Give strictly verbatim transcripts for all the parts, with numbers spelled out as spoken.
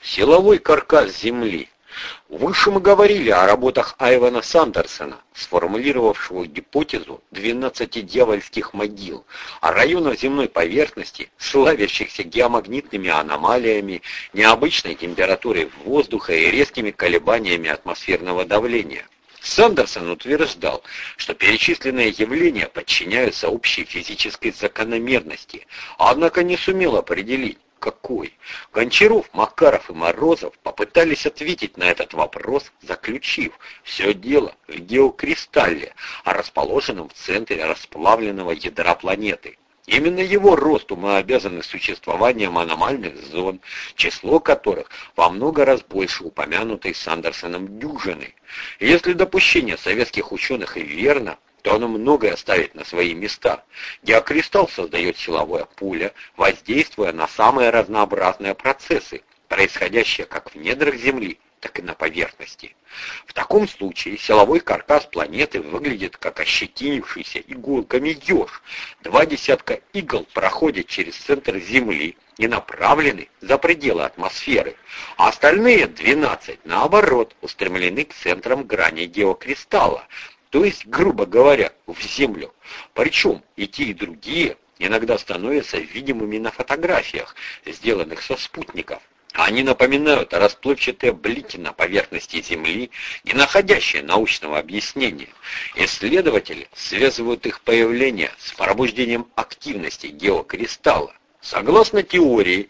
Силовой каркас Земли. Выше мы говорили о работах Айвана Сандерсона, сформулировавшего гипотезу двенадцати дьявольских могил, о районах земной поверхности, славящихся геомагнитными аномалиями, необычной температурой воздуха и резкими колебаниями атмосферного давления. Сандерсон утверждал, что перечисленные явления подчиняются общей физической закономерности, однако не сумел определить, какой. Гончаров, Макаров и Морозов попытались ответить на этот вопрос, заключив: все дело в геокристалле, расположенном в центре расплавленного ядра планеты. Именно его росту мы обязаны существованием аномальных зон, число которых во много раз больше упомянутой Сандерсоном дюжины. Если допущение советских ученых и верно, то оно многое ставит на свои места. Геокристалл создает силовое поле, воздействуя на самые разнообразные процессы, происходящие как в недрах Земли, так и на поверхности. В таком случае силовой каркас планеты выглядит как ощетинившийся иголками еж. Два десятка игл проходят через центр Земли и направлены за пределы атмосферы, а остальные двенадцать, наоборот, устремлены к центрам грани геокристалла, то есть, грубо говоря, в Землю. Причем и те, и другие иногда становятся видимыми на фотографиях, сделанных со спутников. Они напоминают расплывчатые блики на поверхности Земли, не находящие научного объяснения. Исследователи связывают их появление с пробуждением активности геокристалла. Согласно теории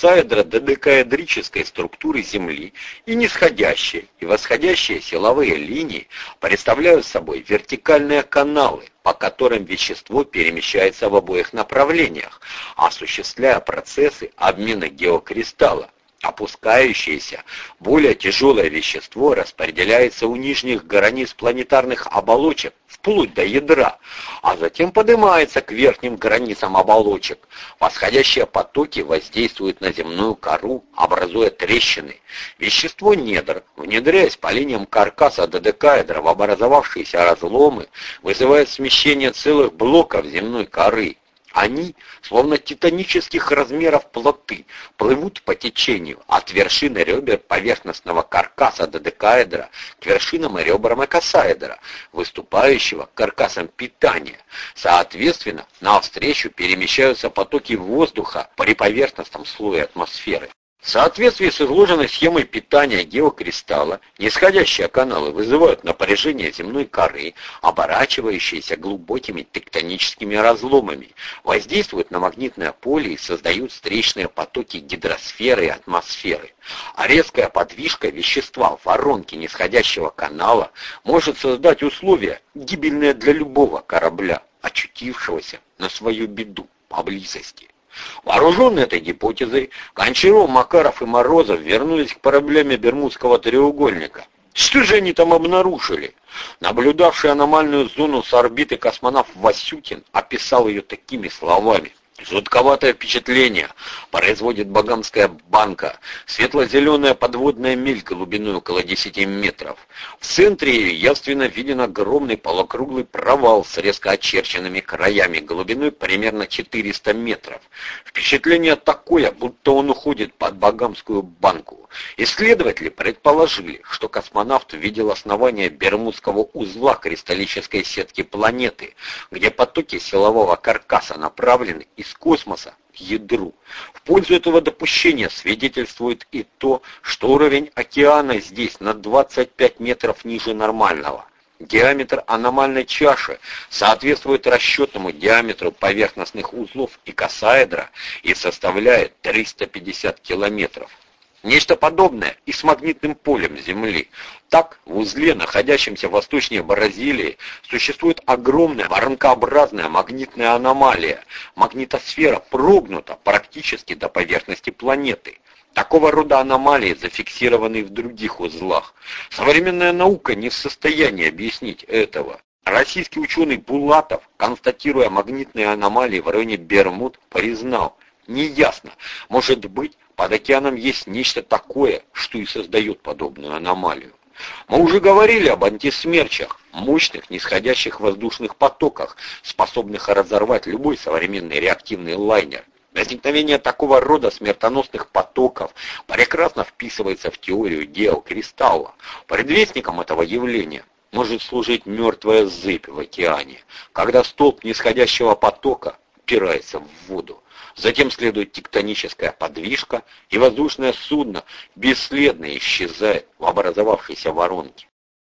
икосаэдро-додекаэдрической структуры Земли, и нисходящие, и восходящие силовые линии представляют собой вертикальные каналы, по которым вещество перемещается в обоих направлениях, осуществляя процессы обмена геокристалла. Опускающееся, более тяжелое вещество распределяется у нижних границ планетарных оболочек вплоть до ядра, а затем поднимается к верхним границам оболочек. Восходящие потоки воздействуют на земную кору, образуя трещины. Вещество недр, внедряясь по линиям каркаса додекаэдра в образовавшиеся разломы, вызывает смещение целых блоков земной коры. Они, словно титанических размеров плоты, плывут по течению от вершины ребер поверхностного каркаса додекаэдра к вершинам и ребрам икосаэдра, выступающего каркасом питания. Соответственно, навстречу перемещаются потоки воздуха при поверхностном слое атмосферы. В соответствии с изложенной схемой питания геокристалла, нисходящие каналы вызывают напряжение земной коры, оборачивающиеся глубокими тектоническими разломами, воздействуют на магнитное поле и создают встречные потоки гидросферы и атмосферы. А резкая подвижка вещества в воронке нисходящего канала может создать условия, гибельные для любого корабля, очутившегося на свою беду поблизости. Вооруженные этой гипотезой, Гончаров, Макаров и Морозов вернулись к проблеме Бермудского треугольника. Что же они там обнаружили? Наблюдавший аномальную зону с орбиты космонавт Васютин описал ее такими словами: «Жутковатое впечатление производит Багамская банка, светло-зеленая подводная мель глубиной около десяти метров. В центре ее явственно виден огромный полукруглый провал с резко очерченными краями глубиной примерно четыреста метров. Впечатление такое, будто он уходит под Багамскую банку. Исследователи предположили, что космонавт видел основание Бермудского узла кристаллической сетки планеты, где потоки силового каркаса направлены из космоса к ядру. В пользу этого допущения свидетельствует и то, что уровень океана здесь на двадцать пять метров ниже нормального. Диаметр аномальной чаши соответствует расчетному диаметру поверхностных узлов икосаэдра и составляет триста пятьдесят километров. Нечто подобное и с магнитным полем Земли. Так, в узле, находящемся восточнее Бразилии, существует огромная воронкообразная магнитная аномалия. Магнитосфера прогнута практически до поверхности планеты. Такого рода аномалии зафиксированы и в других узлах. Современная наука не в состоянии объяснить этого. Российский ученый Булатов, констатируя магнитные аномалии в районе Бермуд, признал: неясно, может быть, под океаном есть нечто такое, что и создает подобную аномалию. Мы уже говорили об антисмерчах, мощных нисходящих воздушных потоках, способных разорвать любой современный реактивный лайнер. Возникновение такого рода смертоносных потоков прекрасно вписывается в теорию геокристалла. Предвестником этого явления может служить мертвая зыбь в океане, когда столб нисходящего потока упирается в воду. Затем следует тектоническая подвижка, и воздушное судно бесследно исчезает в образовавшейся воронке.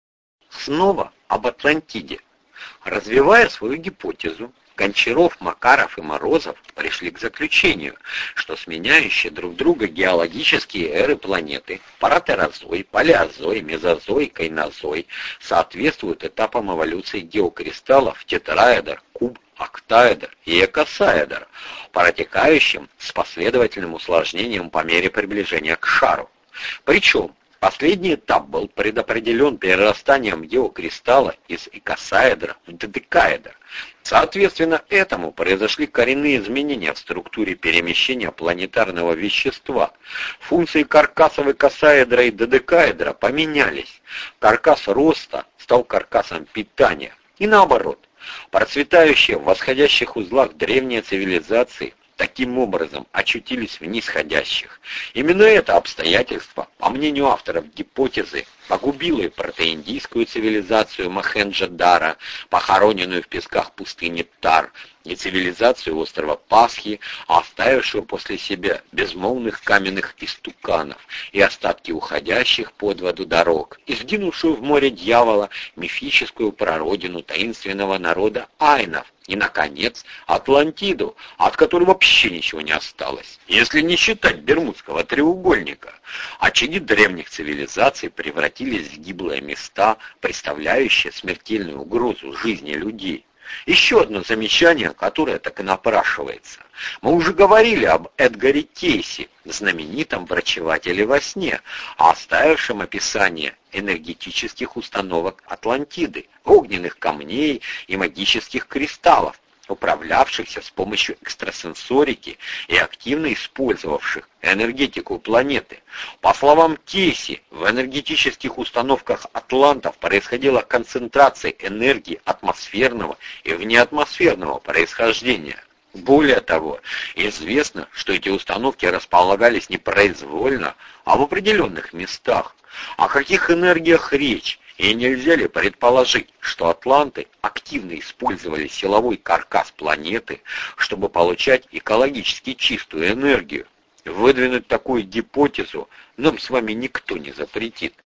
Снова об Атлантиде. Развивая свою гипотезу, Гончаров, Макаров и Морозов пришли к заключению, что сменяющие друг друга геологические эры планеты паратерозой, палеозой, мезозой, кайнозой соответствуют этапам эволюции геокристаллов тетраэдр, куб, октаэдр и экосаэдр, протекающим с последовательным усложнением по мере приближения к шару. Причем последний этап был предопределен перерастанием геокристалла из экосаэдра в додекаэдр. Соответственно, этому произошли коренные изменения в структуре перемещения планетарного вещества. Функции каркасов экосаэдра и додекаэдра поменялись. Каркас роста стал каркасом питания. И наоборот, процветающие в восходящих узлах древние цивилизации таким образом очутились в нисходящих. Именно это обстоятельство, по мнению авторов гипотезы, погубило и протоиндийскую цивилизацию Мохенджо-Даро, похороненную в песках пустыни Тар, и цивилизацию острова Пасхи, оставившую после себя безмолвных каменных истуканов и остатки уходящих под воду дорог, и сгинувшую в море дьявола мифическую прародину таинственного народа айнов, и, наконец, Атлантиду, от которой вообще ничего не осталось. Если не считать Бермудского треугольника, очаги древних цивилизаций превратились в гиблые места, представляющие смертельную угрозу жизни людей. Еще одно замечание, которое так и напрашивается. Мы уже говорили об Эдгаре Кейси, знаменитом врачевателе во сне, оставившем описание энергетических установок Атлантиды, огненных камней и магических кристаллов, управлявшихся с помощью экстрасенсорики и активно использовавших энергетику планеты. По словам Кейси, в энергетических установках атлантов происходила концентрация энергии атмосферного и внеатмосферного происхождения. Более того, известно, что эти установки располагались не произвольно, а в определенных местах. О каких энергиях речь? И нельзя ли предположить, что атланты активно использовали силовой каркас планеты, чтобы получать экологически чистую энергию? Выдвинуть такую гипотезу нам с вами никто не запретит.